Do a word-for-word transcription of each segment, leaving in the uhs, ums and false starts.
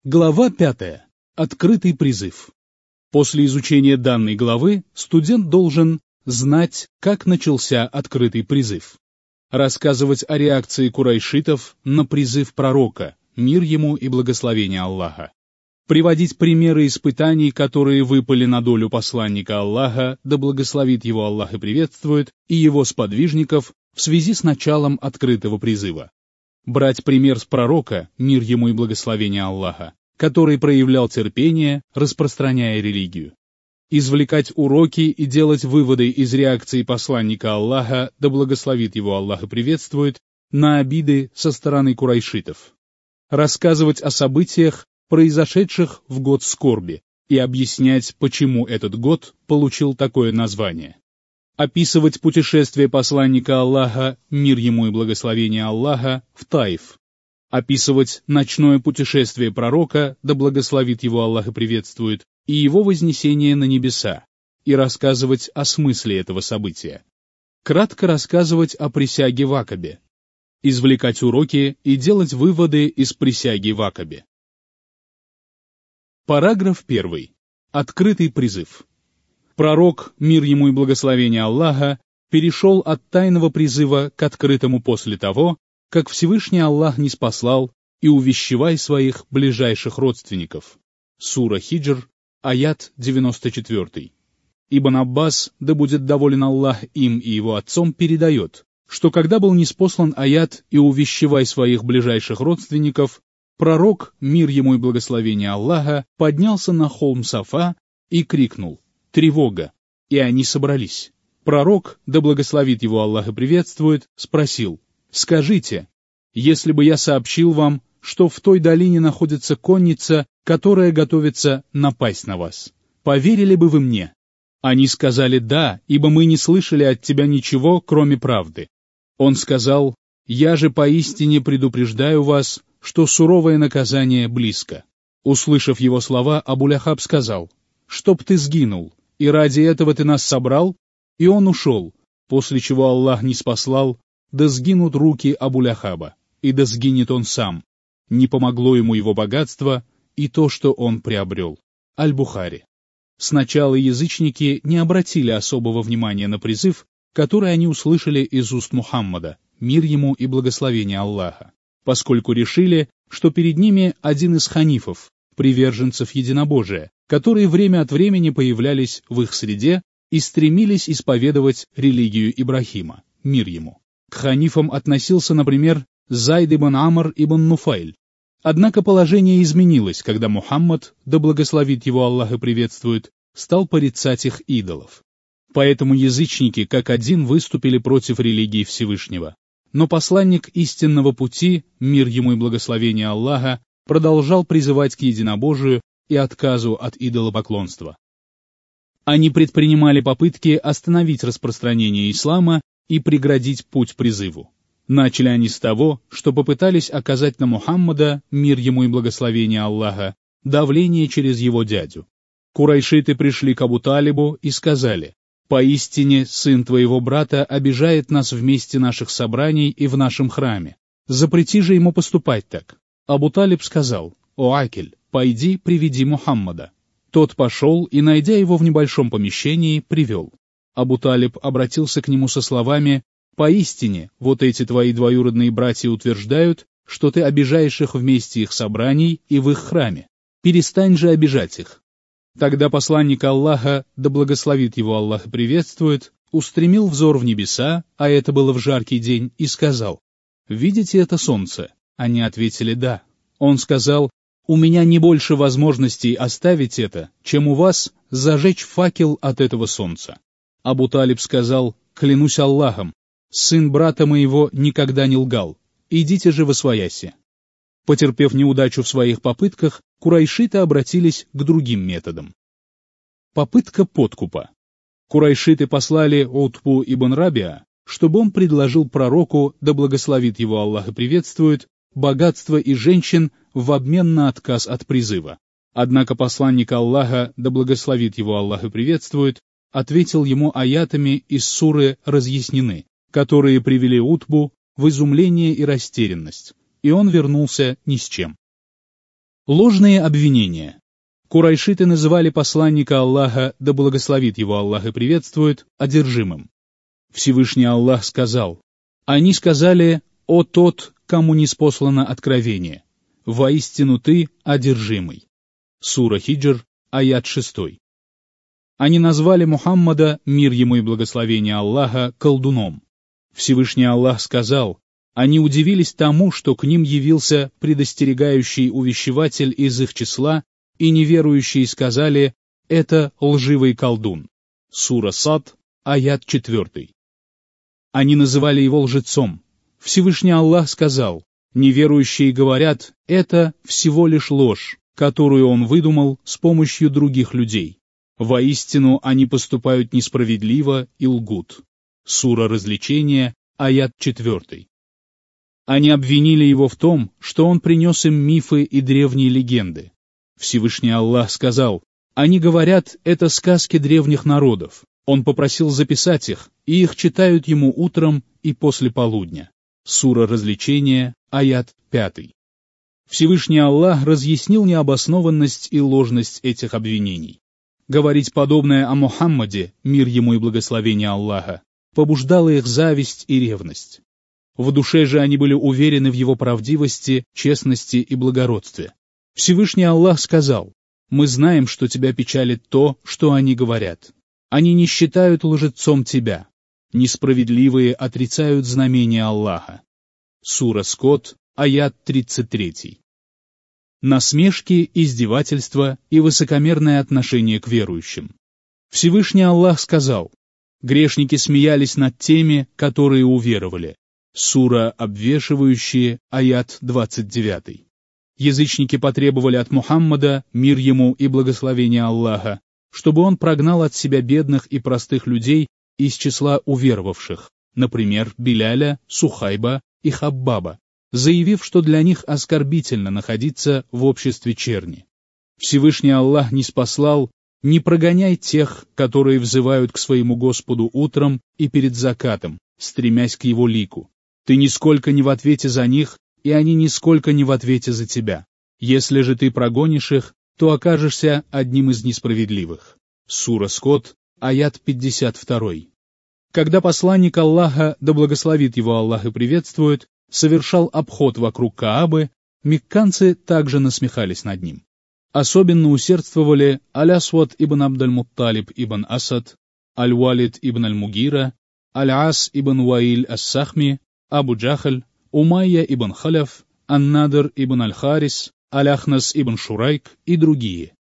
Глава пятая. Открытый призыв. После изучения данной главы студент должен знать, как начался открытый призыв, рассказывать о реакции курайшитов на призыв пророка, мир ему и благословение Аллаха, приводить примеры испытаний, которые выпали на долю посланника Аллаха, да благословит его Аллах и приветствует, и его сподвижников в связи с началом открытого призыва. Брать пример с пророка, мир ему и благословение Аллаха, который проявлял терпение, распространяя религию. Извлекать уроки и делать выводы из реакции посланника Аллаха, да благословит его Аллах и приветствует, на обиды со стороны курайшитов. Рассказывать о событиях, произошедших в год скорби, и объяснять, почему этот год получил такое название. Описывать путешествие посланника Аллаха, мир ему и благословение Аллаха, в Таиф. Описывать ночное путешествие пророка, да благословит его Аллах и приветствует, и его вознесение на небеса, и рассказывать о смысле этого события. Кратко рассказывать о присяге в Акабе. Извлекать уроки и делать выводы из присяги в Акабе. Параграф первый. Открытый призыв. Пророк, мир ему и благословение Аллаха, перешел от тайного призыва к открытому после того, как Всевышний Аллах ниспослал и увещевай своих ближайших родственников. Сура Хиджр, аят девяносто четыре. Ибн Аббас, да будет доволен Аллах им и его отцом, передает, что когда был ниспослан аят и увещевай своих ближайших родственников, пророк, мир ему и благословение Аллаха, поднялся на холм Сафа и крикнул: «Тревога!» И они собрались. Пророк, да благословит его Аллах и приветствует, спросил: «Скажите, если бы я сообщил вам, что в той долине находится конница, которая готовится напасть на вас, поверили бы вы мне?» Они сказали: «Да, ибо мы не слышали от тебя ничего, кроме правды». Он сказал: «Я же поистине предупреждаю вас, что суровое наказание близко». Услышав его слова, Абу-Ляхаб сказал: «Чтоб ты сгинул, и ради этого ты нас собрал?» И он ушел, после чего Аллах ниспослал: «Да сгинут руки Абу-Ляхаба, и да сгинет он сам». Не помогло ему его богатство и то, что он приобрел. Аль-Бухари. Сначала язычники не обратили особого внимания на призыв, который они услышали из уст Мухаммада, мир ему и благословение Аллаха, поскольку решили, что перед ними один из ханифов, приверженцев единобожия, которые время от времени появлялись в их среде и стремились исповедовать религию Ибрахима, мир ему. К ханифам относился, например, Зайд ибн Амр ибн Нуфайль. Однако положение изменилось, когда Мухаммад, да благословит его Аллах и приветствует, стал порицать их идолов. Поэтому язычники как один выступили против религии Всевышнего. Но посланник истинного пути, мир ему и благословение Аллаха, продолжал призывать к единобожию и отказу от идолопоклонства. Они предпринимали попытки остановить распространение ислама и преградить путь призыву. Начали они с того, что попытались оказать на Мухаммада, мир ему и благословение Аллаха, давление через его дядю. Курайшиты пришли к Абу-Талибу и сказали: «Поистине, сын твоего брата обижает нас в месте наших собраний и в нашем храме. Запрети же ему поступать так». Абу-Талиб сказал: «О Акель, пойди, приведи Мухаммада». Тот пошел и, найдя его в небольшом помещении, привел. Абу-Талиб обратился к нему со словами: «Поистине, вот эти твои двоюродные братья утверждают, что ты обижаешь их в месте их собраний и в их храме. Перестань же обижать их». Тогда посланник Аллаха, да благословит его Аллах и приветствует, устремил взор в небеса, а это было в жаркий день, и сказал: «Видите это солнце?» Они ответили: «Да». Он сказал: «У меня не больше возможностей оставить это, чем у вас зажечь факел от этого солнца». Абу-Талиб сказал: «Клянусь Аллахом, сын брата моего никогда не лгал. Идите же восвояси». Потерпев неудачу в своих попытках, курайшиты обратились к другим методам. Попытка подкупа. Курайшиты послали Утбу ибн Рабиа, чтобы он предложил пророку, да благословит его Аллах и приветствует, богатство и женщин в обмен на отказ от призыва. Однако посланник Аллаха, да благословит его Аллах и приветствует, ответил ему аятами из суры «Разъяснены», которые привели Утбу в изумление и растерянность, и он вернулся ни с чем. Ложные обвинения. Курайшиты называли посланника Аллаха, да благословит его Аллах и приветствует, одержимым. Всевышний Аллах сказал: «Они сказали: о тот, кому ниспослано откровение, воистину ты одержимый». Сура Хиджр, аят шесть. Они назвали Мухаммада, мир ему и благословение Аллаха, колдуном. Всевышний Аллах сказал: они удивились тому, что к ним явился предостерегающий увещеватель из их числа, и неверующие сказали: это лживый колдун. Сура Сад, аят четыре. Они называли его лжецом. Всевышний Аллах сказал: неверующие говорят: это всего лишь ложь, которую он выдумал с помощью других людей. Воистину они поступают несправедливо и лгут. Сура Развлечения, аят четыре. Они обвинили его в том, что он принес им мифы и древние легенды. Всевышний Аллах сказал: они говорят, это сказки древних народов. Он попросил записать их, и их читают ему утром и после полудня. Сура Развлечения, аят пять. Всевышний Аллах разъяснил необоснованность и ложность этих обвинений. Говорить подобное о Мухаммаде, мир ему и благословение Аллаха, побуждало их зависть и ревность. В душе же они были уверены в его правдивости, честности и благородстве. Всевышний Аллах сказал: «Мы знаем, что тебя печалит то, что они говорят. Они не считают лжецом тебя. Несправедливые отрицают знамения Аллаха». Сура Скот, аят тридцать три. Насмешки, издевательства и высокомерное отношение к верующим. Всевышний Аллах сказал: «Грешники смеялись над теми, которые уверовали». Сура Обвешивающие, аят двадцать девять. Язычники потребовали от Мухаммада, мир ему и благословение Аллаха, чтобы он прогнал от себя бедных и простых людей из числа уверовавших, например, Биляля, Сухайба и Хаббаба, заявив, что для них оскорбительно находиться в обществе черни. Всевышний Аллах ниспослал: «Не прогоняй тех, которые взывают к своему Господу утром и перед закатом, стремясь к его лику. Ты нисколько не в ответе за них, и они нисколько не в ответе за тебя. Если же ты прогонишь их, то окажешься одним из несправедливых». Сура Скот, аят пятьдесят два. Когда посланник Аллаха, да благословит его Аллах и приветствует, совершал обход вокруг Каабы, мекканцы также насмехались над ним. Особенно усердствовали Аль-Асвад ибн Абдаль-Мутталиб ибн Асад, Аль-Валид ибн Аль-Мугира, Аль-Ас ибн Ваиль ас-Сахми, Абу Джахаль, Умайя ибн Халяф, Ан-Надр ибн Аль-Харис, Аль-Ахнас ибн Шурайк и другие.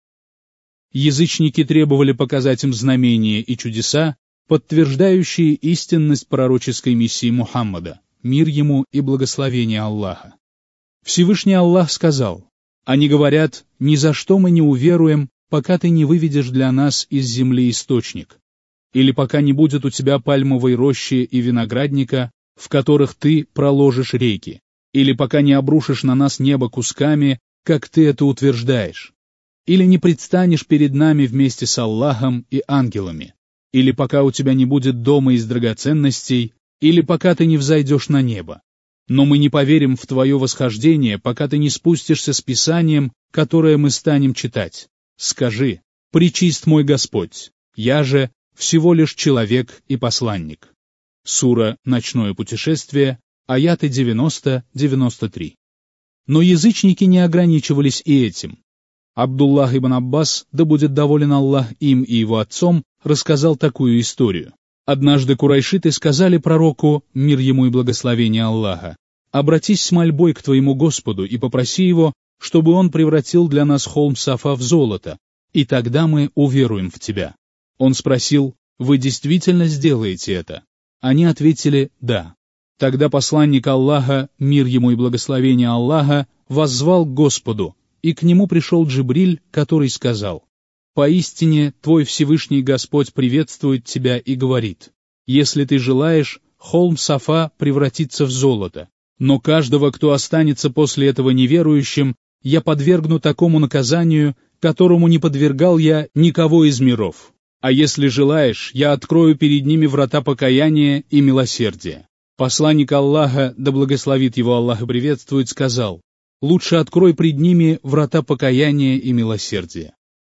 Язычники требовали показать им знамения и чудеса, подтверждающие истинность пророческой миссии Мухаммада, мир ему и благословение Аллаха. Всевышний Аллах сказал: «Они говорят: ни за что мы не уверуем, пока ты не выведешь для нас из земли источник, или пока не будет у тебя пальмовой рощи и виноградника, в которых ты проложишь реки, или пока не обрушишь на нас небо кусками, как ты это утверждаешь, или не предстанешь перед нами вместе с Аллахом и ангелами, или пока у тебя не будет дома из драгоценностей, или пока ты не взойдешь на небо. Но мы не поверим в твое восхождение, пока ты не спустишься с Писанием, которое мы станем читать. Скажи: пречист мой Господь, я же всего лишь человек и посланник». Сура «Ночное путешествие», аяты девяносто — девяносто три. Но язычники не ограничивались и этим. Абдуллах ибн Аббас, да будет доволен Аллах им и его отцом, рассказал такую историю. Однажды курайшиты сказали пророку, мир ему и благословение Аллаха: «Обратись с мольбой к твоему Господу и попроси его, чтобы он превратил для нас холм Сафа в золото, и тогда мы уверуем в тебя». Он спросил: «Вы действительно сделаете это?» Они ответили: «Да». Тогда посланник Аллаха, мир ему и благословение Аллаха, воззвал к Господу, и к нему пришел Джибриль, который сказал: «Поистине, твой Всевышний Господь приветствует тебя и говорит: если ты желаешь, холм Сафа превратится в золото, но каждого, кто останется после этого неверующим, я подвергну такому наказанию, которому не подвергал я никого из миров. А если желаешь, я открою перед ними врата покаяния и милосердия». Посланник Аллаха, да благословит его Аллах и приветствует, сказал: лучше открой пред ними врата покаяния и милосердия».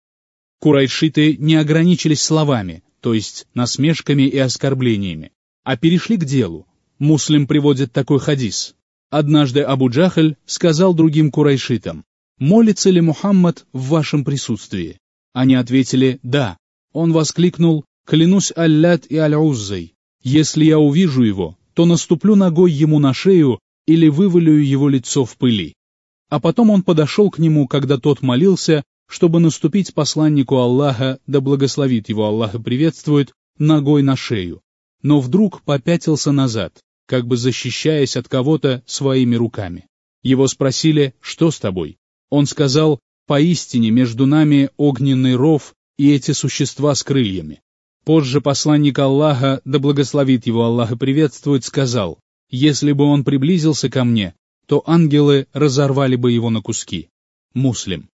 Курайшиты не ограничились словами, то есть насмешками и оскорблениями, а перешли к делу. Муслим приводит такой хадис. Однажды Абу Джахль сказал другим курайшитам: «Молится ли Мухаммад в вашем присутствии?» Они ответили: «Да». Он воскликнул: «Клянусь Аллят и Аль-Уззой, если я увижу его, то наступлю ногой ему на шею или вывалю его лицо в пыли». А потом он подошел к нему, когда тот молился, чтобы наступить посланнику Аллаха, да благословит его Аллах и приветствует, ногой на шею, но вдруг попятился назад, как бы защищаясь от кого-то своими руками. Его спросили: «Что с тобой?» Он сказал: «Поистине между нами огненный ров и эти существа с крыльями». Позже посланник Аллаха, да благословит его Аллах и приветствует, сказал: «Если бы он приблизился ко мне, то ангелы разорвали бы его на куски». Муслим.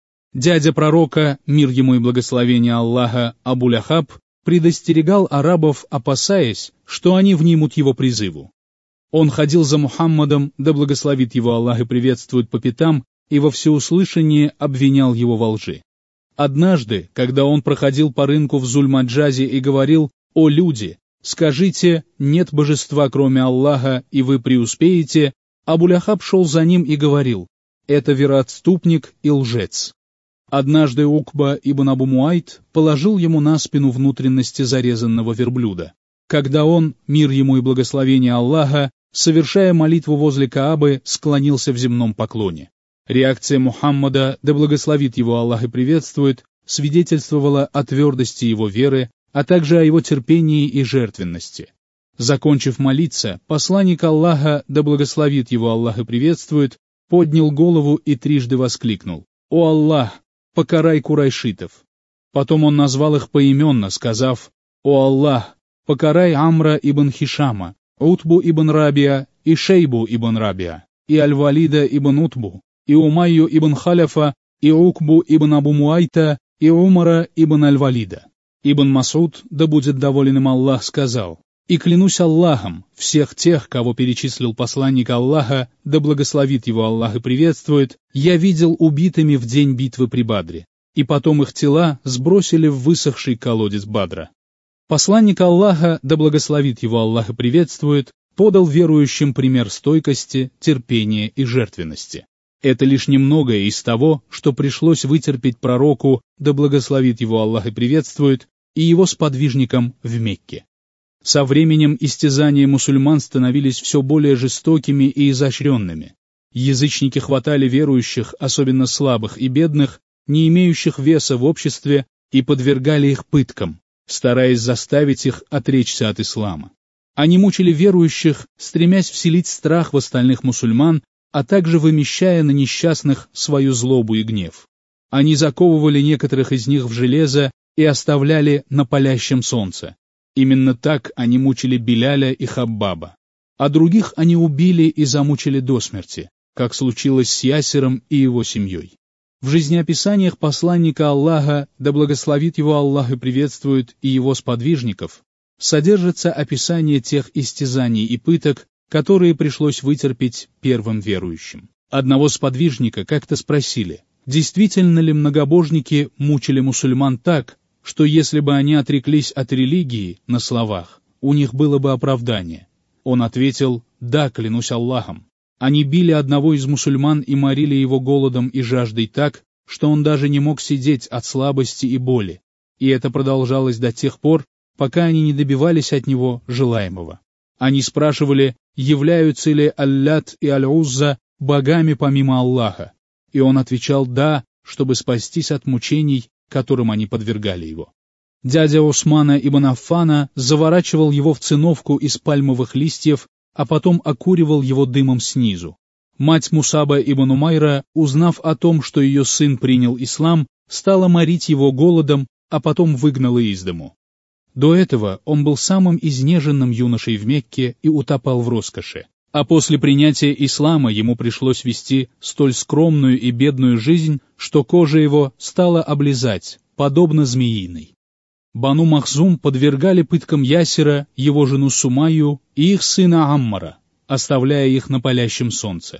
Дядя пророка, мир ему и благословение Аллаха, Абу-Ляхаб, предостерегал арабов, опасаясь, что они внимут его призыву. Он ходил за Мухаммадом, да благословит его Аллах и приветствует, по пятам, и во всеуслышание обвинял его во лжи. Однажды, когда он проходил по рынку в Зуль-Маджазе и говорил: «О люди, скажите, нет божества кроме Аллаха, и вы преуспеете», Абу-Ляхаб шел за ним и говорил: «Это вероотступник и лжец». Однажды Укба ибн Абу Муайт положил ему на спину внутренности зарезанного верблюда. Когда он, мир ему и благословение Аллаха, совершая молитву возле Каабы, склонился в земном поклоне. Реакция Мухаммада, да благословит его Аллах и приветствует, свидетельствовала о твердости его веры, а также о его терпении и жертвенности. Закончив молиться, посланник Аллаха, да благословит его Аллах и приветствует, поднял голову и трижды воскликнул: «О Аллах, покарай курайшитов». Потом он назвал их поименно, сказав: «О Аллах, покарай Амра ибн Хишама, Утбу ибн Рабия и Шейбу ибн Рабия, и Аль-Валида ибн Утбу, и Умайю ибн Халяфа, и Укбу ибн Абу Муайта, и Умара ибн Аль-Валида». Ибн Масуд, да будет доволен им Аллах, сказал: «И клянусь Аллахом, всех тех, кого перечислил посланник Аллаха, да благословит его Аллах и приветствует, я видел убитыми в день битвы при Бадре, и потом их тела сбросили в высохший колодец Бадра». Посланник Аллаха, да благословит его Аллах и приветствует, подал верующим пример стойкости, терпения и жертвенности. Это лишь немногое из того, что пришлось вытерпеть пророку, да благословит его Аллах и приветствует, и его сподвижникам в Мекке. Со временем истязания мусульман становились все более жестокими и изощренными. Язычники хватали верующих, особенно слабых и бедных, не имеющих веса в обществе, и подвергали их пыткам, стараясь заставить их отречься от ислама. Они мучили верующих, стремясь вселить страх в остальных мусульман, а также вымещая на несчастных свою злобу и гнев. Они заковывали некоторых из них в железо и оставляли на палящем солнце. Именно так они мучили Биляля и Хаббаба. А других они убили и замучили до смерти, как случилось с Ясиром и его семьей. В жизнеописаниях посланника Аллаха, да благословит его Аллах и приветствует, и его сподвижников, содержится описание тех истязаний и пыток, которые пришлось вытерпеть первым верующим. Одного сподвижника как-то спросили, действительно ли многобожники мучили мусульман так, что если бы они отреклись от религии на словах, у них было бы оправдание. Он ответил: «Да, клянусь Аллахом». Они били одного из мусульман и морили его голодом и жаждой так, что он даже не мог сидеть от слабости и боли, и это продолжалось до тех пор, пока они не добивались от него желаемого. Они спрашивали, являются ли Аллят и Аль-Узза богами помимо Аллаха, и он отвечал «да», чтобы спастись от мучений, которым они подвергали его. Дядя Усмана ибн Аффана заворачивал его в циновку из пальмовых листьев, а потом окуривал его дымом снизу. Мать Мусаба ибн Умайра, узнав о том, что ее сын принял ислам, стала морить его голодом, а потом выгнала из дому. До этого он был самым изнеженным юношей в Мекке и утопал в роскоши. А после принятия ислама ему пришлось вести столь скромную и бедную жизнь, что кожа его стала облизать, подобно змеиной. Бану Махзум подвергали пыткам Ясира, его жену Сумайю и их сына Аммара, оставляя их на палящем солнце.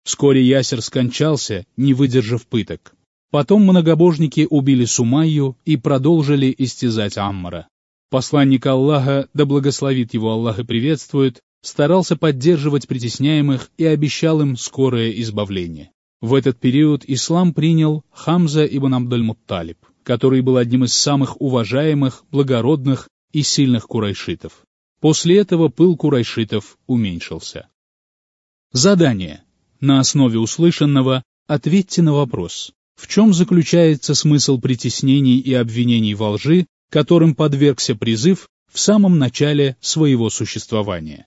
Вскоре Ясер скончался, не выдержав пыток. Потом многобожники убили Сумайю и продолжили истязать Аммара. Посланник Аллаха, да благословит его Аллах и приветствует, старался поддерживать притесняемых и обещал им скорое избавление. В этот период ислам принял Хамза ибн Абдуль-Мутталиб, который был одним из самых уважаемых, благородных и сильных курайшитов. После этого пыл курайшитов уменьшился. Задание. На основе услышанного ответьте на вопрос: в чем заключается смысл притеснений и обвинений во лжи, которым подвергся призыв в самом начале своего существования?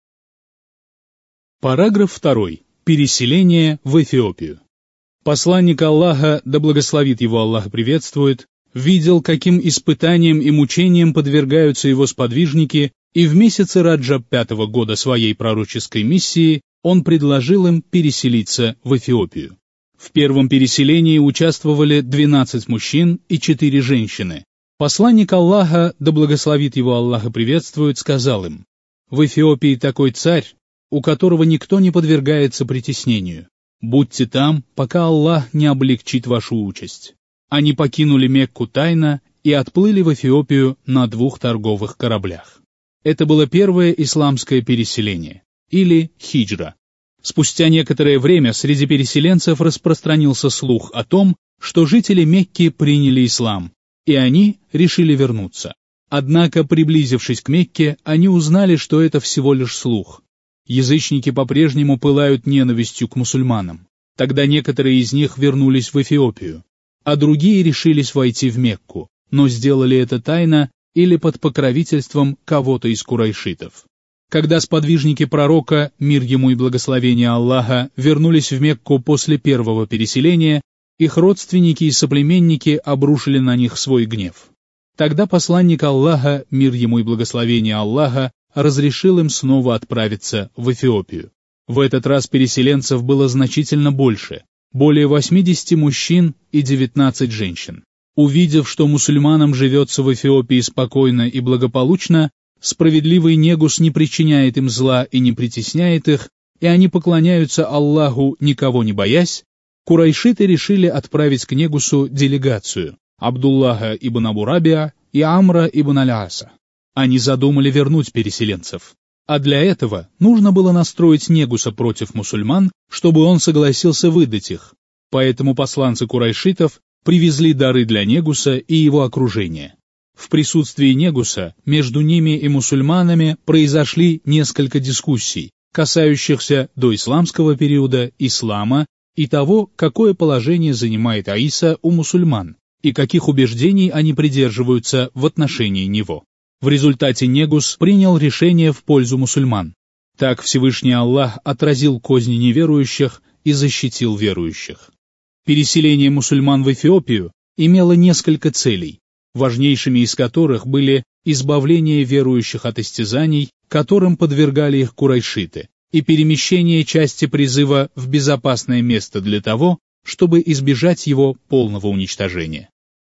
Параграф второй. Переселение в Эфиопию. Посланник Аллаха, да благословит его Аллах и приветствует, видел, каким испытаниям и мучениям подвергаются его сподвижники, и в месяце Раджаб пятого года своей пророческой миссии он предложил им переселиться в Эфиопию. В первом переселении участвовали двенадцать мужчин и четыре женщины. Посланник Аллаха, да благословит его Аллах и приветствует, сказал им: «В Эфиопии такой царь, у которого никто не подвергается притеснению. Будьте там, пока Аллах не облегчит вашу участь». Они покинули Мекку тайно и отплыли в Эфиопию на двух торговых кораблях. Это было первое исламское переселение, или хиджра. Спустя некоторое время среди переселенцев распространился слух о том, что жители Мекки приняли ислам, и они решили вернуться. Однако, приблизившись к Мекке, они узнали, что это всего лишь слух. Язычники по-прежнему пылают ненавистью к мусульманам. Тогда некоторые из них вернулись в Эфиопию, а другие решились войти в Мекку, но сделали это тайно или под покровительством кого-то из курайшитов. Когда сподвижники пророка, мир ему и благословение Аллаха, вернулись в Мекку после первого переселения, их родственники и соплеменники обрушили на них свой гнев. Тогда посланник Аллаха, мир ему и благословение Аллаха, разрешил им снова отправиться в Эфиопию. В этот раз переселенцев было значительно больше, более восьмидесяти мужчин и девятнадцати женщин. Увидев, что мусульманам живется в Эфиопии спокойно и благополучно, справедливый Негус не причиняет им зла и не притесняет их, и они поклоняются Аллаху, никого не боясь, курайшиты решили отправить к Негусу делегацию Абдуллаха ибн Абу Рабиа и Амра ибн Аль-Аса. Они задумали вернуть переселенцев, а для этого нужно было настроить Негуса против мусульман, чтобы он согласился выдать их. Поэтому посланцы курайшитов привезли дары для Негуса и его окружения. В присутствии Негуса между ними и мусульманами произошли несколько дискуссий, касающихся доисламского периода ислама и того, какое положение занимает Аиса у мусульман и каких убеждений они придерживаются в отношении него. В результате Негус принял решение в пользу мусульман. Так Всевышний Аллах отразил козни неверующих и защитил верующих. Переселение мусульман в Эфиопию имело несколько целей, важнейшими из которых были избавление верующих от истязаний, которым подвергали их курайшиты, и перемещение части призыва в безопасное место для того, чтобы избежать его полного уничтожения.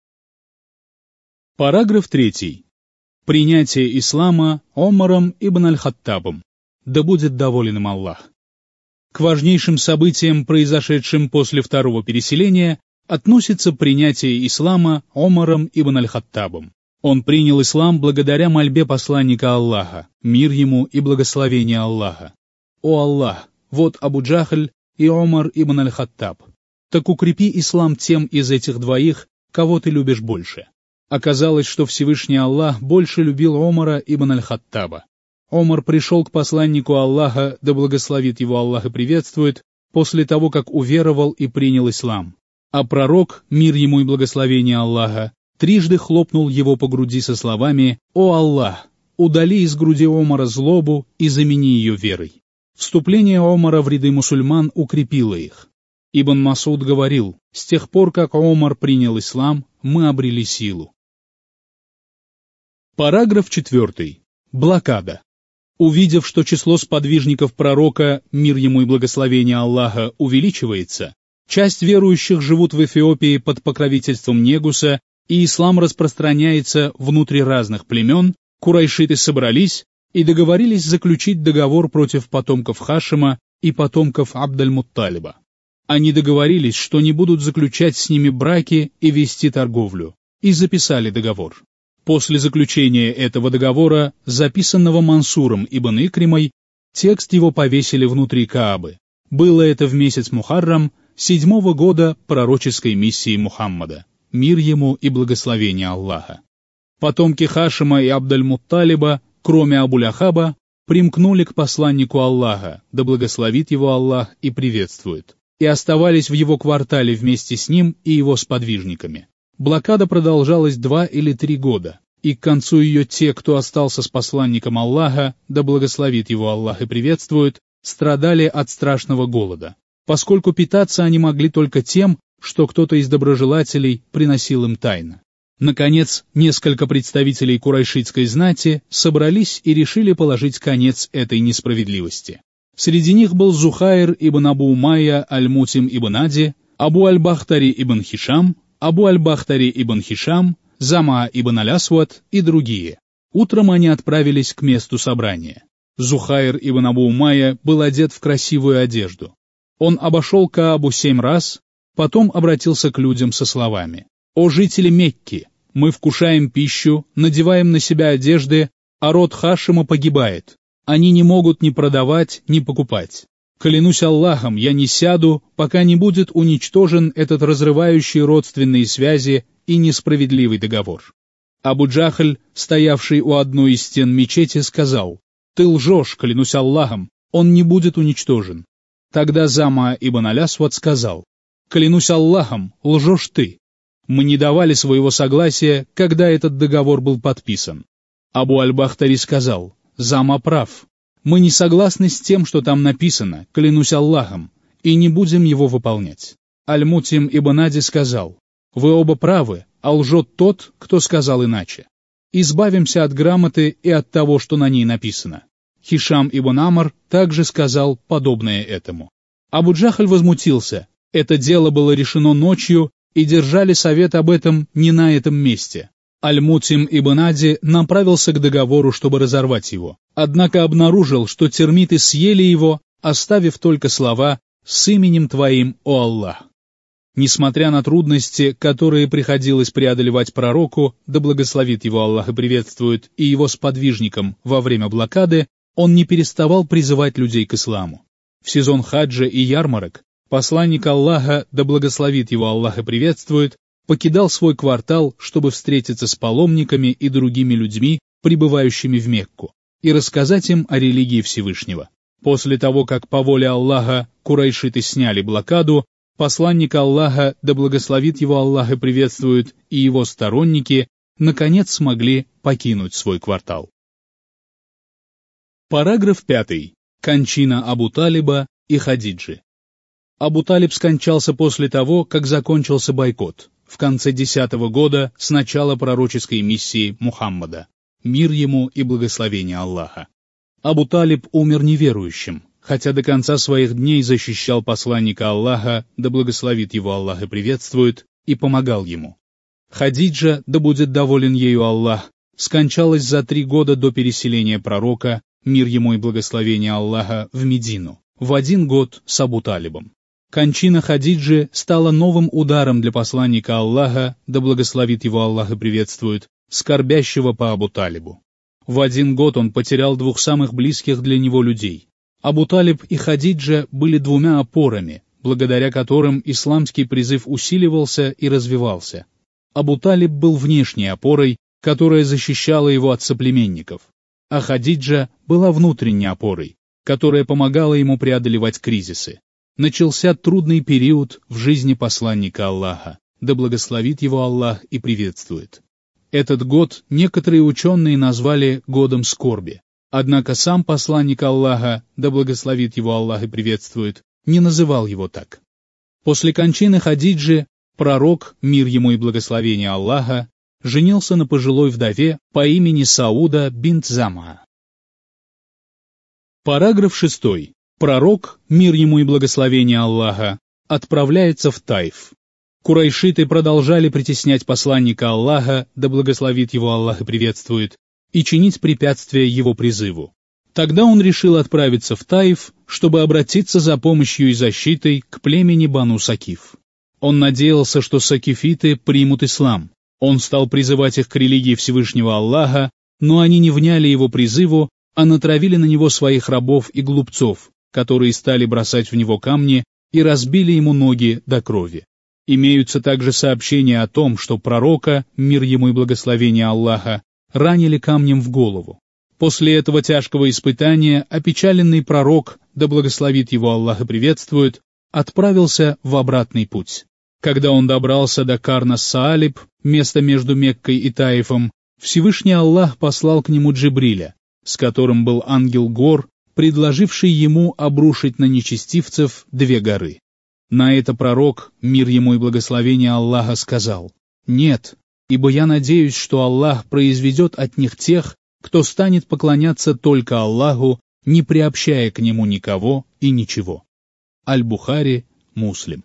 Параграф третий. Принятие ислама Омаром ибн Аль-Хаттабом. Да будет доволен им Аллах. К важнейшим событиям, произошедшим после второго переселения, относится принятие ислама Омаром ибн Аль-Хаттабом. Он принял ислам благодаря мольбе посланника Аллаха, мир ему и благословение Аллаха. «О Аллах, вот Абу Джахль и Омар ибн Аль-Хаттаб. Так укрепи ислам тем из этих двоих, кого ты любишь больше». Оказалось, что Всевышний Аллах больше любил Омара ибн Аль-Хаттаба. Омар пришел к посланнику Аллаха, да благословит его Аллах и приветствует, после того, как уверовал и принял ислам. А пророк, мир ему и благословение Аллаха, трижды хлопнул его по груди со словами: «О Аллах, удали из груди Омара злобу и замени ее верой». Вступление Омара в ряды мусульман укрепило их. Ибн Масуд говорил: «С тех пор, как Омар принял ислам, мы обрели силу». Параграф четвертый. Блокада. Увидев, что число сподвижников пророка, мир ему и благословение Аллаха, увеличивается, часть верующих живут в Эфиопии под покровительством Негуса, и ислам распространяется внутри разных племен, курайшиты собрались и договорились заключить договор против потомков Хашима, и потомков Абд-аль-Мутталиба. Они договорились, что не будут заключать с ними браки и вести торговлю, и записали договор. После заключения этого договора, записанного Мансуром ибн Икримой, текст его повесили внутри Каабы. Было это в месяц Мухаррам, седьмого года пророческой миссии Мухаммада, мир ему и благословение Аллаха. Потомки Хашима и Абд-аль-Мутталиба, кроме Абу-Ляхаба, примкнули к посланнику Аллаха, да благословит его Аллах и приветствует, и оставались в его квартале вместе с ним и его сподвижниками. Блокада продолжалась два или три года, и к концу ее те, кто остался с посланником Аллаха, да благословит его Аллах и приветствует, страдали от страшного голода, поскольку питаться они могли только тем, что кто-то из доброжелателей приносил им тайно. Наконец, несколько представителей курайшитской знати собрались и решили положить конец этой несправедливости. Среди них был Зухайр ибн Абу Умайя аль-Мутим ибн Ади, Абу аль-Бахтари ибн Хишам, Абу аль-Бахтари ибн Хишам, Зама ибн аль-Асвад и другие. Утром они отправились к месту собрания. Зухайр ибн Абу Умайя был одет в красивую одежду. Он обошел Каабу семь раз, потом обратился к людям со словами: «О жители Мекки, мы вкушаем пищу, надеваем на себя одежды, а род Хашима погибает. Они не могут ни продавать, ни покупать. Клянусь Аллахом, я не сяду, пока не будет уничтожен этот разрывающий родственные связи и несправедливый договор». Абу Джахль, стоявший у одной из стен мечети, сказал: «Ты лжешь, клянусь Аллахом, он не будет уничтожен». Тогда Зама ибн аль-Асвад сказал: «Клянусь Аллахом, лжешь ты. Мы не давали своего согласия, когда этот договор был подписан». Абу аль-Бахтари сказал: «Зама прав. Мы не согласны с тем, что там написано, клянусь Аллахом, и не будем его выполнять». Аль-Мутим ибн Ади сказал: «Вы оба правы, а лжет тот, кто сказал иначе. Избавимся от грамоты и от того, что на ней написано». Хишам ибн Амр также сказал подобное этому. Абу Джахль возмутился. Это дело было решено ночью, и держали совет об этом не на этом месте. Аль-Мутим ибн Ади направился к договору, чтобы разорвать его, однако обнаружил, что термиты съели его, оставив только слова «с именем твоим, о Аллах». Несмотря на трудности, которые приходилось преодолевать пророку, да благословит его Аллах и приветствует, и его сподвижникам во время блокады, он не переставал призывать людей к исламу. В сезон хаджа и ярмарок посланник Аллаха, да благословит его Аллах и приветствует, покидал свой квартал, чтобы встретиться с паломниками и другими людьми, прибывающими в Мекку, и рассказать им о религии Всевышнего. После того, как по воле Аллаха курайшиты сняли блокаду, посланник Аллаха, да благословит его Аллах и приветствует, и его сторонники, наконец смогли покинуть свой квартал. Параграф пятый. Кончина Абу Талиба и Хадиджи. Абу Талиб скончался после того, как закончился бойкот, в конце десятого года с начала пророческой миссии Мухаммада, мир ему и благословение Аллаха. Абу Талиб умер неверующим, хотя до конца своих дней защищал посланника Аллаха, да благословит его Аллах и приветствует, и помогал ему. Хадиджа, да будет доволен ею Аллах, скончалась за три года до переселения пророка, мир ему и благословение Аллаха, в Медину, в один год с Абу Талибом. Кончина Хадиджи стала новым ударом для посланника Аллаха, да благословит его Аллах и приветствует, скорбящего по Абу Талибу. В один год он потерял двух самых близких для него людей. Абу Талиб и Хадиджа были двумя опорами, благодаря которым исламский призыв усиливался и развивался. Абу Талиб был внешней опорой, которая защищала его от соплеменников, а Хадиджа была внутренней опорой, которая помогала ему преодолевать кризисы. Начался трудный период в жизни посланника Аллаха, да благословит его Аллах и приветствует. Этот год некоторые ученые назвали годом скорби, однако сам посланник Аллаха, да благословит его Аллах и приветствует, не называл его так. После кончины Хадиджи пророк, мир ему и благословение Аллаха, женился на пожилой вдове по имени Сауда бинт Зама. Параграф шестой. Пророк, мир ему и благословение Аллаха, отправляется в Таиф. Курайшиты продолжали притеснять посланника Аллаха, да благословит его Аллах и приветствует, и чинить препятствия его призыву. Тогда он решил отправиться в Таиф, чтобы обратиться за помощью и защитой к племени Бану Сакиф. Он надеялся, что сакифиты примут ислам. Он стал призывать их к религии Всевышнего Аллаха, но они не вняли его призыву, а натравили на него своих рабов и глупцов, которые стали бросать в него камни и разбили ему ноги до крови. Имеются также сообщения о том, что пророка, мир ему и благословение Аллаха, ранили камнем в голову. После этого тяжкого испытания опечаленный пророк, да благословит его Аллах и приветствует, отправился в обратный путь. Когда он добрался до Карнас-Саалиб, места между Меккой и Таифом, Всевышний Аллах послал к нему Джибриля, с которым был ангел гор, предложивший ему обрушить на нечестивцев две горы. На это пророк, мир ему и благословение Аллаха, сказал: «Нет, ибо я надеюсь, что Аллах произведет от них тех, кто станет поклоняться только Аллаху, не приобщая к нему никого и ничего». Аль-Бухари, Муслим.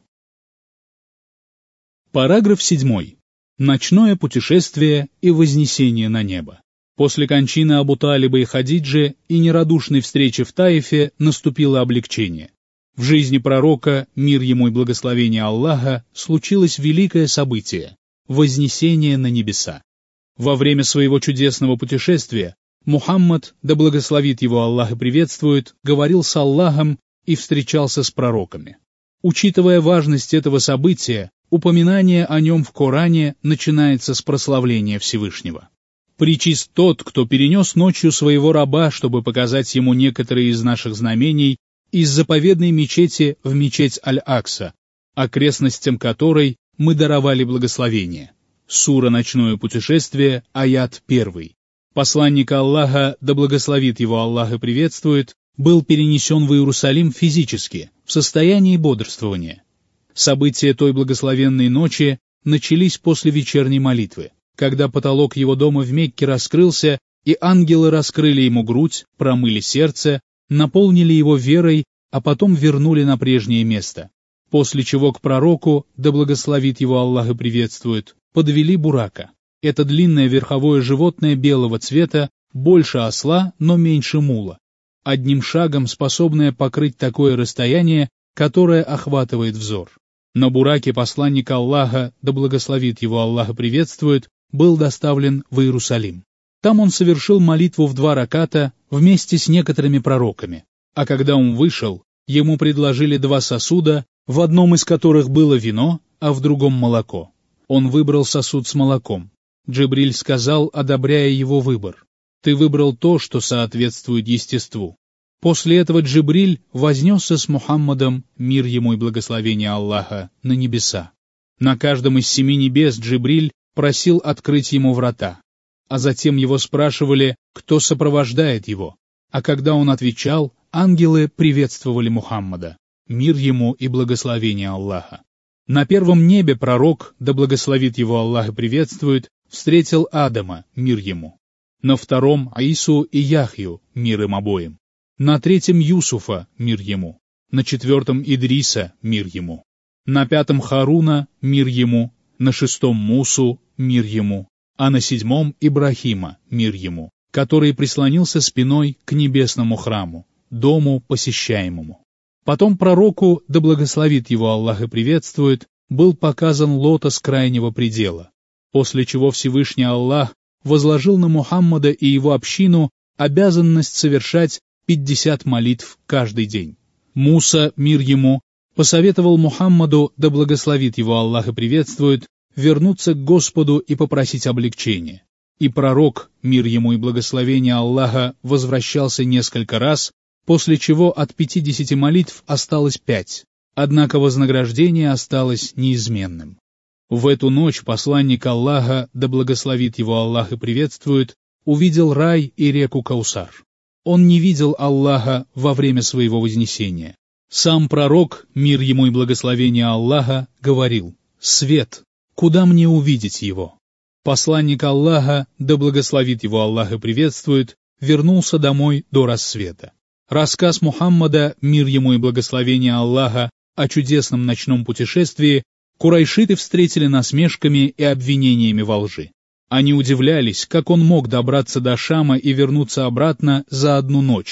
Параграф седьмой. Ночное путешествие и вознесение на небо. После кончины Абу Талиба и Хадиджи и нерадушной встречи в Таифе наступило облегчение. В жизни пророка, мир ему и благословение Аллаха, случилось великое событие – вознесение на небеса. Во время своего чудесного путешествия Мухаммад, да благословит его Аллах и приветствует, говорил с Аллахом и встречался с пророками. Учитывая важность этого события, упоминание о нем в Коране начинается с прославления Всевышнего. «Причист тот, кто перенес ночью своего раба, чтобы показать ему некоторые из наших знамений, из заповедной мечети в мечеть Аль-Акса, окрестностям которой мы даровали благословение». Сура «Ночное путешествие», аят первый. Посланник Аллаха, да благословит его Аллах и приветствует, был перенесен в Иерусалим физически, в состоянии бодрствования. События той благословенной ночи начались после вечерней молитвы, когда потолок его дома в Мекке раскрылся, и ангелы раскрыли ему грудь, промыли сердце, наполнили его верой, а потом вернули на прежнее место. После чего к пророку, да благословит его Аллах и приветствует, подвели бурака. Это длинное верховое животное белого цвета, больше осла, но меньше мула. Одним шагом способное покрыть такое расстояние, которое охватывает взор. На бураке посланник Аллаха, да благословит его Аллах и приветствует, был доставлен в Иерусалим. Там он совершил молитву в два раката вместе с некоторыми пророками. А когда он вышел, ему предложили два сосуда, в одном из которых было вино, а в другом молоко. Он выбрал сосуд с молоком. Джибриль сказал, одобряя его выбор: «Ты выбрал то, что соответствует естеству». После этого Джибриль вознесся с Мухаммадом, мир ему и благословение Аллаха, на небеса. На каждом из семи небес Джибриль просил открыть ему врата, а затем его спрашивали, кто сопровождает его, а когда он отвечал, ангелы приветствовали Мухаммада, мир ему и благословение Аллаха. На первом небе пророк, да благословит его Аллах и приветствует, встретил Адама, мир ему. На втором Аису и Яхью, мир им обоим. На третьем Юсуфа, мир ему. На четвертом Идриса, мир ему. На пятом Харуна, мир ему. На шестом Мусу, мир ему. А на седьмом Ибрахима, мир ему, который прислонился спиной к небесному храму, дому посещаемому. Потом пророку, да благословит его Аллах и приветствует, был показан лотос крайнего предела, после чего Всевышний Аллах возложил на Мухаммада и его общину обязанность совершать пятьдесят молитв каждый день. Муса, мир ему, посоветовал Мухаммаду, да благословит его Аллах и приветствует, вернуться к Господу и попросить облегчения. И пророк, мир ему и благословение Аллаха, возвращался несколько раз, после чего от пятидесяти молитв осталось пять, однако вознаграждение осталось неизменным. В эту ночь посланник Аллаха, да благословит его Аллах и приветствует, увидел рай и реку Каусар. Он не видел Аллаха во время своего вознесения. Сам пророк, мир ему и благословение Аллаха, говорил: «Свет, куда мне увидеть его?» Посланник Аллаха, да благословит его Аллах и приветствует, вернулся домой до рассвета. Рассказ Мухаммада, мир ему и благословение Аллаха, о чудесном ночном путешествии курайшиты встретили насмешками и обвинениями во лжи. Они удивлялись, как он мог добраться до Шама и вернуться обратно за одну ночь,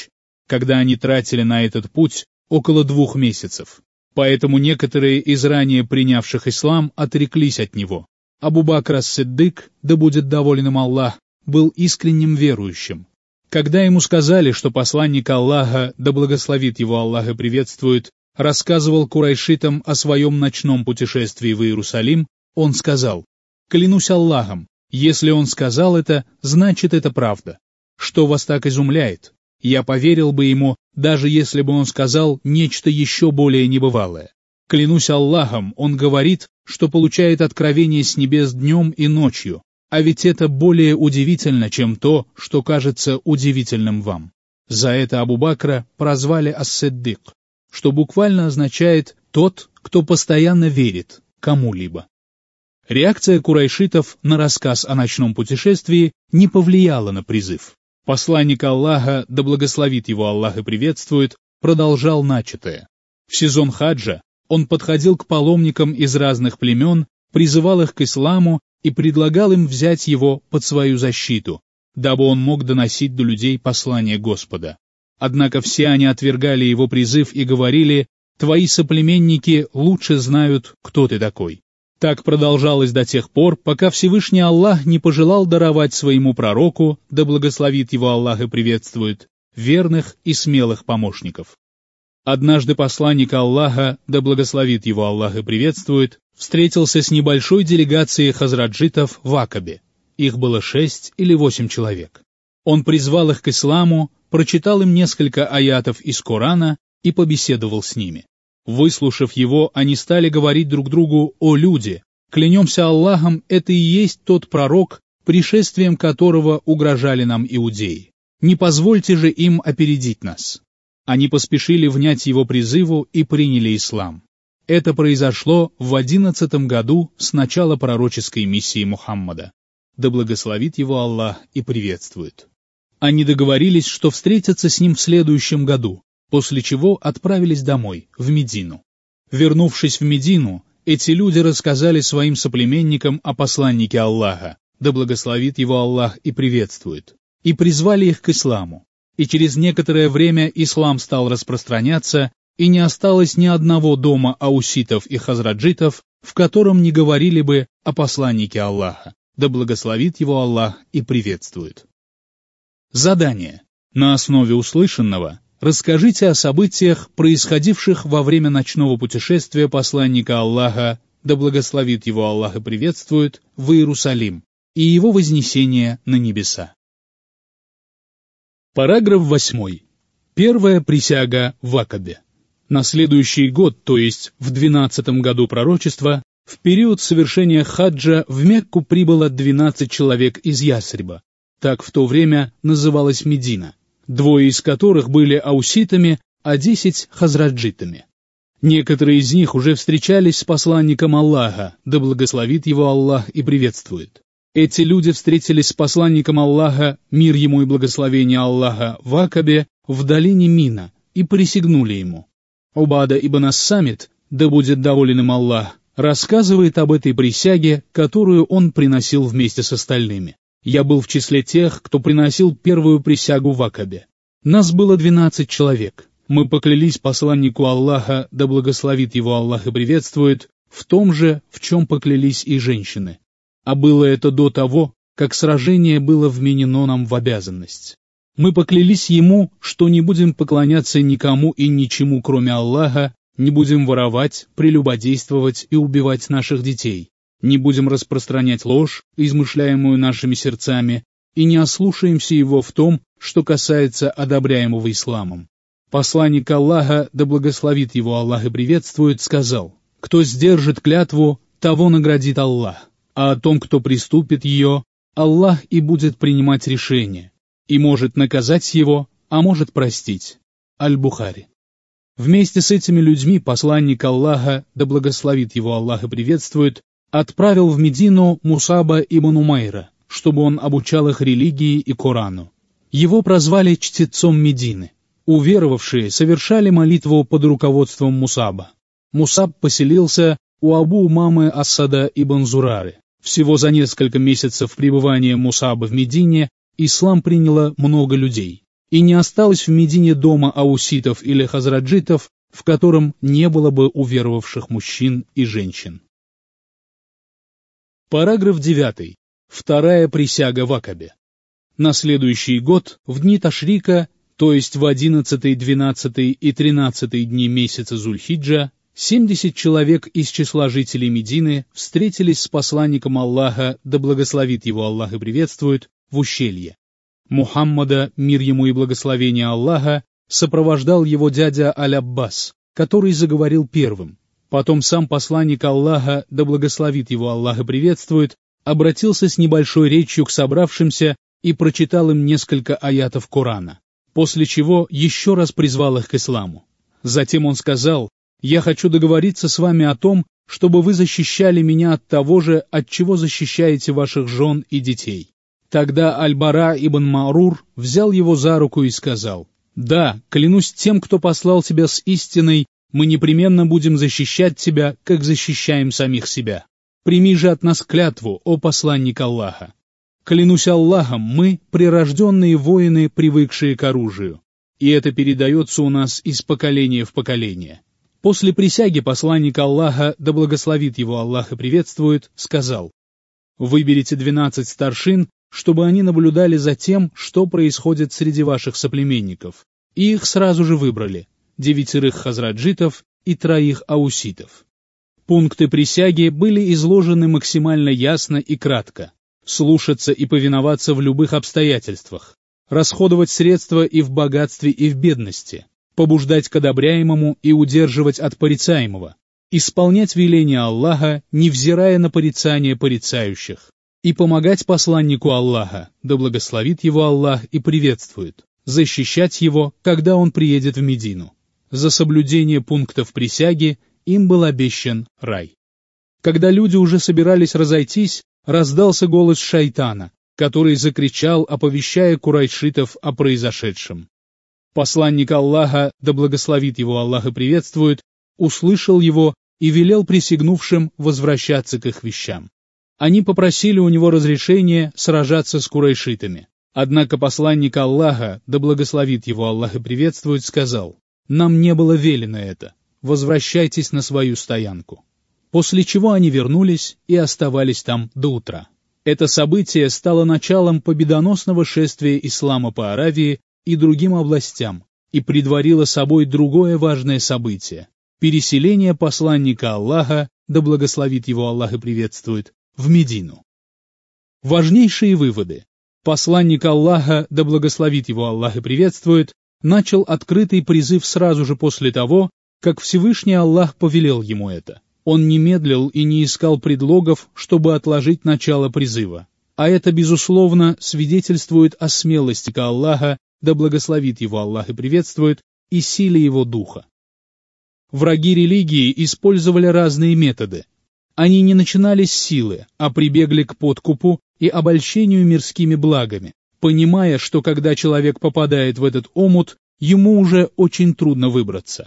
когда они тратили на этот путь около двух месяцев. Поэтому некоторые из ранее принявших ислам отреклись от него. Абу-Бакр ас-Сиддык, да будет доволен им Аллах, был искренним верующим. Когда ему сказали, что посланник Аллаха, да благословит его Аллах и приветствует, рассказывал курайшитам о своем ночном путешествии в Иерусалим, он сказал: «Клянусь Аллахом, если он сказал это, значит это правда. Что вас так изумляет? Я поверил бы ему, даже если бы он сказал нечто еще более небывалое. Клянусь Аллахом, он говорит, что получает откровение с небес днем и ночью, а ведь это более удивительно, чем то, что кажется удивительным вам». За это Абу-Бакра прозвали ас-Сиддык, что буквально означает «тот, кто постоянно верит кому-либо». Реакция курайшитов на рассказ о ночном путешествии не повлияла на призыв. Посланник Аллаха, да благословит его Аллах и приветствует, продолжал начатое. В сезон хаджа он подходил к паломникам из разных племен, призывал их к исламу и предлагал им взять его под свою защиту, дабы он мог доносить до людей послание Господа. Однако все они отвергали его призыв и говорили: «Твои соплеменники лучше знают, кто ты такой». Так продолжалось до тех пор, пока Всевышний Аллах не пожелал даровать своему пророку, да благословит его Аллах и приветствует, верных и смелых помощников. Однажды посланник Аллаха, да благословит его Аллах и приветствует, встретился с небольшой делегацией хазраджитов в Акабе. Их было шесть или восемь человек. Он призвал их к исламу, прочитал им несколько аятов из Корана и побеседовал с ними. Выслушав его, они стали говорить друг другу: «О люди, клянемся Аллахом, это и есть тот пророк, пришествием которого угрожали нам иудеи. Не позвольте же им опередить нас». Они поспешили внять его призыву и приняли ислам. Это произошло в одиннадцатом году с начала пророческой миссии Мухаммада. Да благословит его Аллах и приветствует. Они договорились, что встретятся с ним в следующем году, после чего отправились домой, в Медину. Вернувшись в Медину, эти люди рассказали своим соплеменникам о посланнике Аллаха, да благословит его Аллах и приветствует, и призвали их к исламу. И через некоторое время ислам стал распространяться, и не осталось ни одного дома ауситов и хазраджитов, в котором не говорили бы о посланнике Аллаха, да благословит его Аллах и приветствует. Задание. На основе услышанного расскажите о событиях, происходивших во время ночного путешествия посланника Аллаха, да благословит его Аллах и приветствует, в Иерусалим, и его вознесение на небеса. Параграф восьмой. Первая присяга в Акабе. На следующий год, то есть в двенадцатом году пророчества, в период совершения хаджа в Мекку прибыло двенадцать человек из Ясриба. Так в то время называлась Медина, двое из которых были ауситами, а десять — хазраджитами. Некоторые из них уже встречались с посланником Аллаха, да благословит его Аллах и приветствует. Эти люди встретились с посланником Аллаха, мир ему и благословение Аллаха, в Акабе, в долине Мина, и присягнули ему. Убада ибн ас-Самит, да будет доволен им Аллах, рассказывает об этой присяге, которую он приносил вместе с остальными. «Я был в числе тех, кто приносил первую присягу в Акабе. Нас было двенадцать человек. Мы поклялись посланнику Аллаха, да благословит его Аллах и приветствует, в том же, в чем поклялись и женщины. А было это до того, как сражение было вменено нам в обязанность. Мы поклялись ему, что не будем поклоняться никому и ничему, кроме Аллаха, не будем воровать, прелюбодействовать и убивать наших детей, не будем распространять ложь, измышляемую нашими сердцами, и не ослушаемся его в том, что касается одобряемого исламом. Посланник Аллаха, да благословит его Аллах и приветствует, сказал: «Кто сдержит клятву, того наградит Аллах, а о том, кто приступит ее, Аллах и будет принимать решение, и может наказать его, а может простить». Аль-Бухари. Вместе с этими людьми посланник Аллаха, да благословит его Аллах и приветствует, отправил в Медину Мусаба ибн Умайра, чтобы он обучал их религии и Корану. Его прозвали чтецом Медины. Уверовавшие совершали молитву под руководством Мусаба. Мусаб поселился у Абу Умамы ас-Сада ибн Зурары. Всего за несколько месяцев пребывания Мусаба в Медине ислам приняло много людей. и не осталось в Медине дома ауситов или хазраджитов, в котором не было бы уверовавших мужчин и женщин. Параграф девятый. Вторая присяга в Акабе. На следующий год, в дни Ташрика, то есть в одиннадцатый, двенадцатый и тринадцатый дни месяца Зуль-Хиджа, семьдесят человек из числа жителей Медины встретились с посланником Аллаха, да благословит его Аллах и приветствует, в ущелье. Мухаммада, мир ему и благословение Аллаха, сопровождал его дядя Аль-Аббас, который заговорил первым. Потом сам посланник Аллаха, да благословит его Аллах и приветствует, обратился с небольшой речью к собравшимся и прочитал им несколько аятов Корана, после чего еще раз призвал их к исламу. Затем он сказал: «Я хочу договориться с вами о том, чтобы вы защищали меня от того же, от чего защищаете ваших жен и детей». Тогда Аль-Бара ибн Марур взял его за руку и сказал: «Да, клянусь тем, кто послал тебя с истиной, мы непременно будем защищать тебя, как защищаем самих себя. Прими же от нас клятву, о посланник Аллаха. Клянусь Аллахом, мы прирожденные воины, привыкшие к оружию, и это передается у нас из поколения в поколение». После присяги посланник Аллаха, да благословит его Аллах и приветствует, сказал: «Выберите двенадцать старшин, чтобы они наблюдали за тем, что происходит среди ваших соплеменников». И их сразу же выбрали — девятерых хазраджитов и троих ауситов. Пункты присяги были изложены максимально ясно и кратко. Слушаться и повиноваться в любых обстоятельствах, расходовать средства и в богатстве, и в бедности, побуждать к одобряемому и удерживать от порицаемого, исполнять веления Аллаха, невзирая на порицание порицающих, и помогать посланнику Аллаха, да благословит его Аллах и приветствует, защищать его, когда он приедет в Медину. За соблюдение пунктов присяги им был обещан рай. Когда люди уже собирались разойтись, раздался голос шайтана, который закричал, оповещая курайшитов о произошедшем. Посланник Аллаха, да благословит его Аллах и приветствует, услышал его и велел присягнувшим возвращаться к их вещам. Они попросили у него разрешения сражаться с курайшитами. Однако посланник Аллаха, да благословит его Аллах и приветствует, сказал: «Нам не было велено это, возвращайтесь на свою стоянку». После чего они вернулись и оставались там до утра. Это событие стало началом победоносного шествия ислама по Аравии и другим областям и предварило собой другое важное событие — переселение посланника Аллаха, да благословит его Аллах и приветствует, в Медину. Важнейшие выводы. Посланник Аллаха, да благословит его Аллах и приветствует, начал открытый призыв сразу же после того, как Всевышний Аллах повелел ему это. Он не медлил и не искал предлогов, чтобы отложить начало призыва. А это, безусловно, свидетельствует о смелости Аллаха, да благословит его Аллах и приветствует, и силе его духа. Враги религии использовали разные методы. Они не начинали с силы, а прибегли к подкупу и обольщению мирскими благами, понимая, что когда человек попадает в этот омут, ему уже очень трудно выбраться.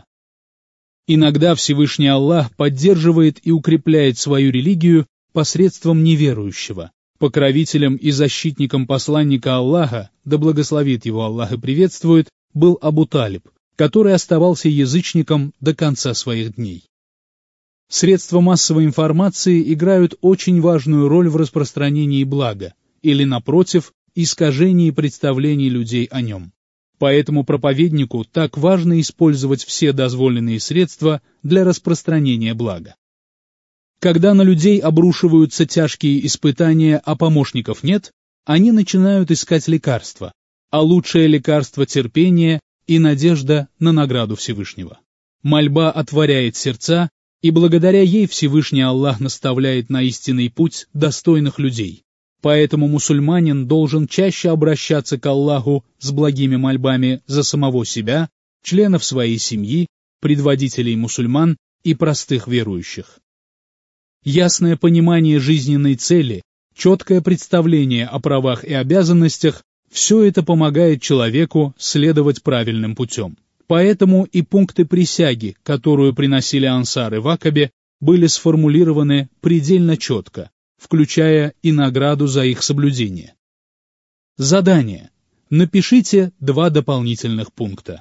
Иногда Всевышний Аллах поддерживает и укрепляет свою религию посредством неверующего. Покровителем и защитником посланника Аллаха, да благословит его Аллах и приветствует, был Абу Талиб, который оставался язычником до конца своих дней. Средства массовой информации играют очень важную роль в распространении блага, или, напротив, искажении представлений людей о нем. Поэтому проповеднику так важно использовать все дозволенные средства для распространения блага. Когда на людей обрушиваются тяжкие испытания, а помощников нет, они начинают искать лекарства, а лучшее лекарство — терпение и надежда на награду Всевышнего. Мольба отворяет сердца, и благодаря ей Всевышний Аллах наставляет на истинный путь достойных людей. Поэтому мусульманин должен чаще обращаться к Аллаху с благими мольбами за самого себя, членов своей семьи, предводителей мусульман и простых верующих. Ясное понимание жизненной цели, четкое представление о правах и обязанностях – все это помогает человеку следовать правильным путем. Поэтому и пункты присяги, которую приносили ансары в Акабе, были сформулированы предельно четко, включая и награду за их соблюдение. Задание. Напишите два дополнительных пункта.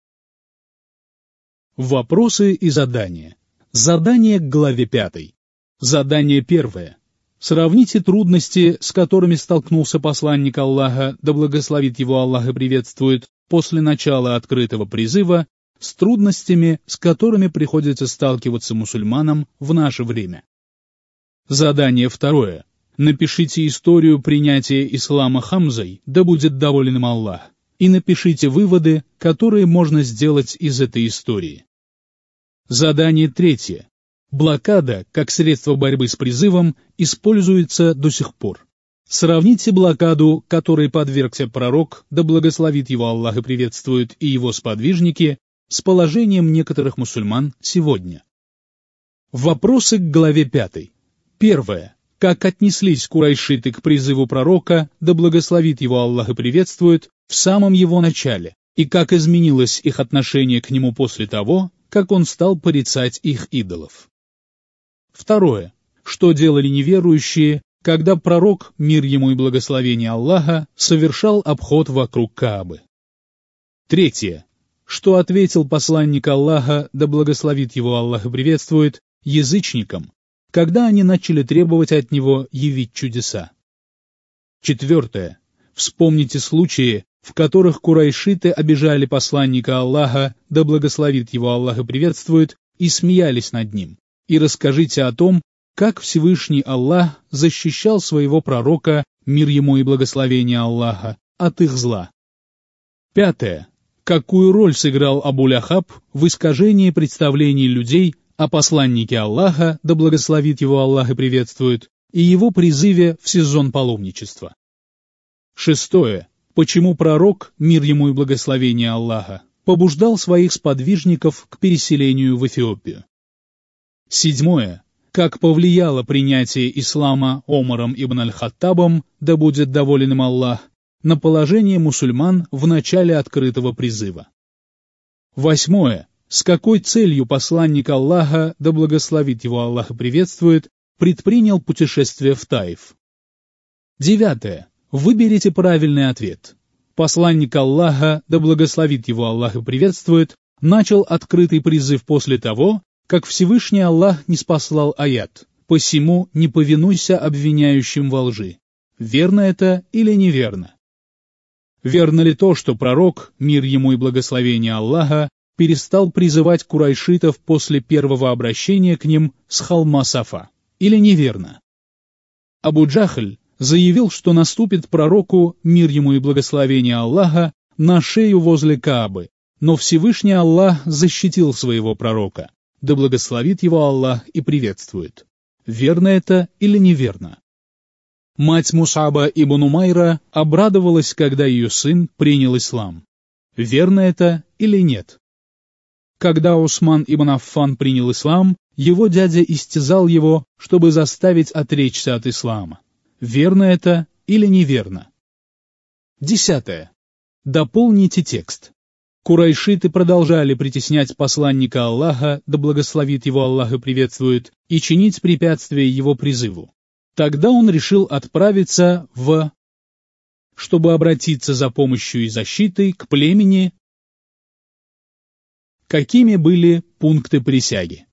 Вопросы и задания. Задание к главе пятой. Задание первое. Сравните трудности, с которыми столкнулся посланник Аллаха, да благословит его Аллах и приветствует, после начала открытого призыва, с трудностями, с которыми приходится сталкиваться мусульманам в наше время. Задание второе. Напишите историю принятия ислама Хамзой, да будет доволен им Аллах, и напишите выводы, которые можно сделать из этой истории. Задание третье. Блокада, как средство борьбы с призывом, используется до сих пор. Сравните блокаду, которой подвергся пророк, да благословит его Аллах и приветствует, и его сподвижники, с положением некоторых мусульман сегодня. Вопросы к главе пятой. Первое. Как отнеслись курайшиты к призыву пророка, да благословит его Аллах и приветствует, в самом его начале, и как изменилось их отношение к нему после того, как он стал порицать их идолов. Второе. Что делали неверующие, когда пророк, мир ему и благословение Аллаха, совершал обход вокруг Каабы? Третье. Что ответил посланник Аллаха, да благословит его Аллах и приветствует, язычникам, когда они начали требовать от него явить чудеса? Четвертое. Вспомните случаи, в которых курайшиты обижали посланника Аллаха, да благословит его Аллах и приветствует, и смеялись над ним, и расскажите о том, как Всевышний Аллах защищал своего пророка, мир ему и благословение Аллаха, от их зла. Пятое. Какую роль сыграл Абу-Ляхаб в искажении представлений людей о посланнике Аллаха, да благословит его Аллах и приветствует, и его призыве в сезон паломничества? Шестое. Почему пророк, мир ему и благословение Аллаха, побуждал своих сподвижников к переселению в Эфиопию? Седьмое. Как повлияло принятие ислама Омаром ибн аль-Хаттабом, да будет доволен им Аллах, на положение мусульман в начале открытого призыва? Восьмое. С какой целью посланник Аллаха, да благословит его Аллах и приветствует, предпринял путешествие в Таиф? Девятое. Выберите правильный ответ. Посланник Аллаха, да благословит его Аллах и приветствует, начал открытый призыв после того, как Всевышний Аллах ниспослал аят: «Посему не повинуйся обвиняющим во лжи». Верно это или неверно? Верно ли то, что пророк, мир ему и благословение Аллаха, перестал призывать курайшитов после первого обращения к ним с холма Сафа? Или неверно? Абу Джахль заявил, что наступит пророку, мир ему и благословение Аллаха, на шею возле Каабы, но Всевышний Аллах защитил своего пророка, да благословит его Аллах и приветствует. Верно это или неверно? Мать Мус'аба ибн Умайра обрадовалась, когда ее сын принял ислам. Верно это или нет? Когда Усман ибн Аффан принял ислам, его дядя истязал его, чтобы заставить отречься от ислама. Верно это или неверно? Десятое. Дополните текст. Курайшиты продолжали притеснять посланника Аллаха, да благословит его Аллах и приветствует, и чинить препятствия его призыву. Тогда он решил отправиться в... чтобы обратиться за помощью и защитой к племени. Какими были пункты присяги?